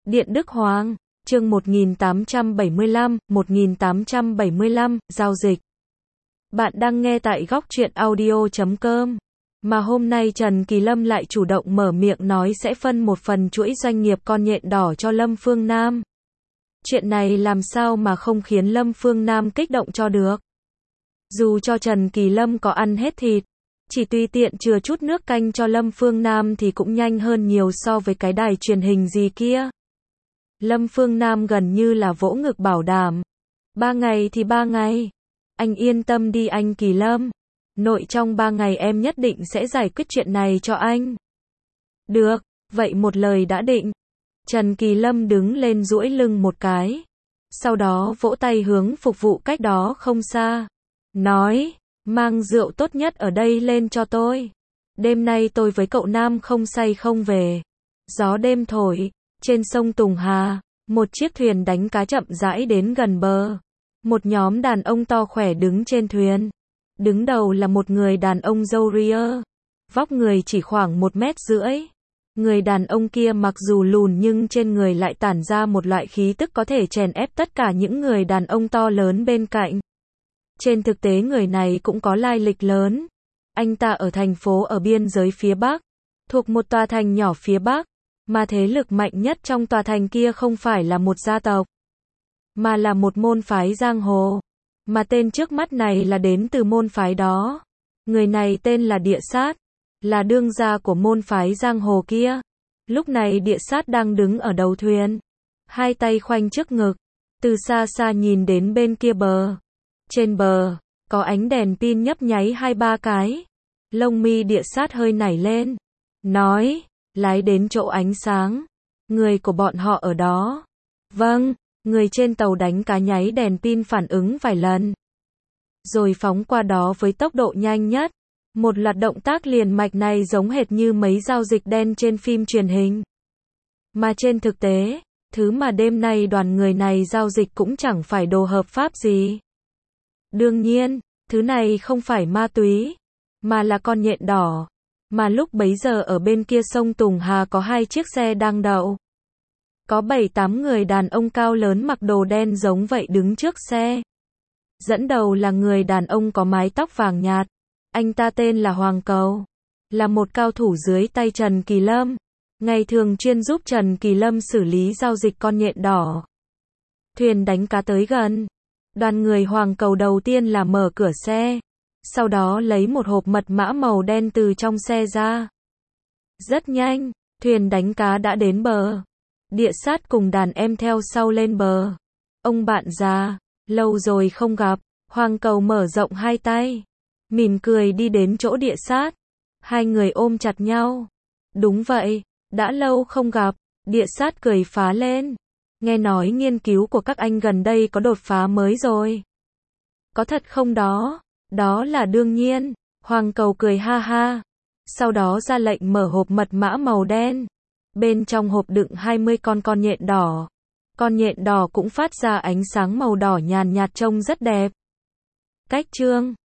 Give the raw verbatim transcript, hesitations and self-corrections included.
Điện Đức Hoàng, chương một nghìn tám trăm bảy mươi lăm, một nghìn tám trăm bảy mươi lăm, giao dịch. Bạn đang nghe tại góc truyện audio chấm com. Mà hôm nay Trần Kỳ Lâm lại chủ động mở miệng nói sẽ phân một phần chuỗi doanh nghiệp con nhện đỏ cho Lâm Phương Nam. Chuyện này làm sao mà không khiến Lâm Phương Nam kích động cho được. Dù cho Trần Kỳ Lâm có ăn hết thịt, chỉ tùy tiện chừa chút nước canh cho Lâm Phương Nam thì cũng nhanh hơn nhiều so với cái đài truyền hình gì kia. Lâm Phương Nam gần như là vỗ ngực bảo đảm. Ba ngày thì ba ngày. Anh yên tâm đi anh Kỳ Lâm. Nội trong ba ngày em nhất định sẽ giải quyết chuyện này cho anh. Được, vậy một lời đã định. Trần Kỳ Lâm đứng lên duỗi lưng một cái. Sau đó vỗ tay hướng phục vụ cách đó không xa. Nói, mang rượu tốt nhất ở đây lên cho tôi. Đêm nay tôi với cậu Nam không say không về. Gió đêm thổi, trên sông Tùng Hà, một chiếc thuyền đánh cá chậm rãi đến gần bờ. Một nhóm đàn ông to khỏe đứng trên thuyền. Đứng đầu là một người đàn ông râu ria. Vóc người chỉ khoảng một mét rưỡi. Người đàn ông kia mặc dù lùn nhưng trên người lại tản ra một loại khí tức có thể chèn ép tất cả những người đàn ông to lớn bên cạnh. Trên thực tế người này cũng có lai lịch lớn. Anh ta ở thành phố ở biên giới phía Bắc, thuộc một tòa thành nhỏ phía Bắc, mà thế lực mạnh nhất trong tòa thành kia không phải là một gia tộc, mà là một môn phái giang hồ. Mà tên trước mắt này là đến từ môn phái đó. Người này tên là Địa Sát, là đương gia của môn phái giang hồ kia. Lúc này Địa Sát đang đứng ở đầu thuyền, hai tay khoanh trước ngực, từ xa xa nhìn đến bên kia bờ. Trên bờ, có ánh đèn pin nhấp nháy hai ba cái. Lông mi Địa Sát hơi nảy lên. Nói, lái đến chỗ ánh sáng. Người của bọn họ ở đó. Vâng, người trên tàu đánh cá nháy đèn pin phản ứng vài lần. Rồi phóng qua đó với tốc độ nhanh nhất. Một loạt động tác liền mạch này giống hệt như mấy giao dịch đen trên phim truyền hình. Mà trên thực tế, thứ mà đêm nay đoàn người này giao dịch cũng chẳng phải đồ hợp pháp gì. Đương nhiên, thứ này không phải ma túy, mà là con nhện đỏ. Mà lúc bấy giờ ở bên kia sông Tùng Hà có hai chiếc xe đang đậu. Có bảy tám người đàn ông cao lớn mặc đồ đen giống vậy đứng trước xe. Dẫn đầu là người đàn ông có mái tóc vàng nhạt. Anh ta tên là Hoàng Cầu, là một cao thủ dưới tay Trần Kỳ Lâm. Ngày thường chuyên giúp Trần Kỳ Lâm xử lý giao dịch con nhện đỏ. Thuyền đánh cá tới gần. Đoàn người Hoàng Cầu đầu tiên là mở cửa xe. Sau đó lấy một hộp mật mã màu đen từ trong xe ra. Rất nhanh, thuyền đánh cá đã đến bờ. Địa Sát cùng đàn em theo sau lên bờ. Ông bạn già, lâu rồi không gặp. Hoàng Cầu mở rộng hai tay, mỉm cười đi đến chỗ Địa Sát. Hai người ôm chặt nhau. Đúng vậy, đã lâu không gặp. Địa Sát cười phá lên. Nghe nói nghiên cứu của các anh gần đây có đột phá mới rồi. Có thật không đó? Đó là đương nhiên. Hoàng Cầu cười ha ha. Sau đó ra lệnh mở hộp mật mã màu đen. Bên trong hộp đựng hai mươi con con nhện đỏ. Con nhện đỏ cũng phát ra ánh sáng màu đỏ nhàn nhạt trông rất đẹp. Cách chương